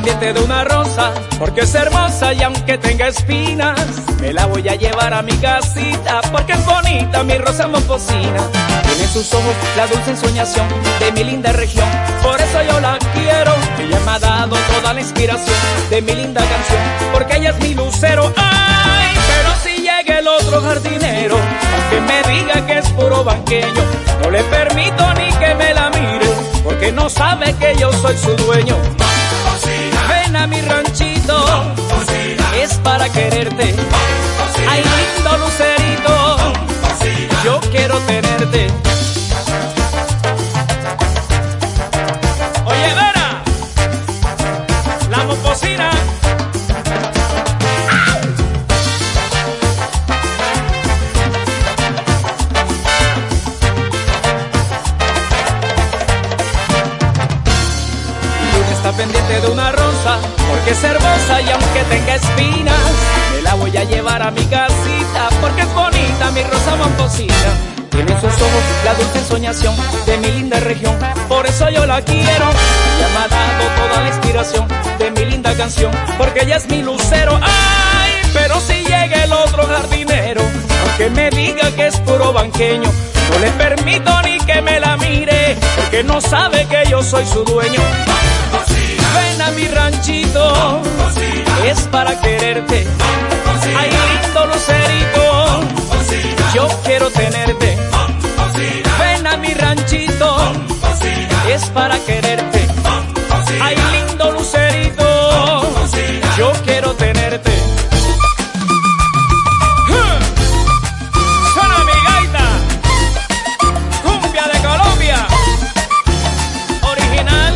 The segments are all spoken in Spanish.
pendiente de una rosa, porque es hermosa y aunque tenga espinas, me la voy a llevar a mi casita, porque es bonita mi rosa momposina. Tiene en sus ojos la dulce ensoñación de mi linda región, por eso yo la quiero. Ella me ha dado toda la inspiración de mi linda canción, porque ella es mi lucero. Ay, pero si llega el otro jardinero, aunque me diga que es puro banqueño, no le permito ni que me la mire, porque no sabe que yo soy su dueño. Ven a mi ranchito, es para quererte. Ay, lindo lucerito, yo quiero tenerte. Oye, Vera, la momposina. Pendiente de una rosa, porque es hermosa y aunque tenga espinas, me la voy a llevar a mi casita, porque es bonita mi rosa momposina. Tiene en sus ojos la dulce ensoñación de mi linda región, por eso yo la quiero. Ella me ha dado toda la inspiración de mi linda canción, porque ella es mi lucero. Ay, pero si llega el otro jardinero, aunque me diga que es puro banqueño, no le permito ni que me la mire, porque no sabe que yo soy su dueño. Ven a mi ranchito, es para quererte. Ay, lindo lucerito, yo quiero tenerte. Ven a mi ranchito, es para quererte. Ay, lindo lucerito, yo quiero tenerte. Suena mi gaita, cumbia de Colombia, original.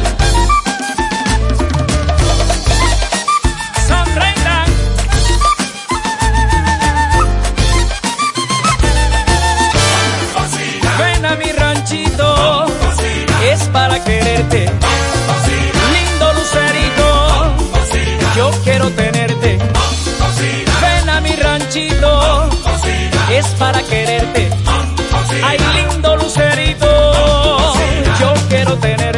Es para quererte. Lindo lucerito, yo quiero tenerte. Ven a mi ranchito, es para quererte. Ay, lindo lucerito, yo quiero tenerte.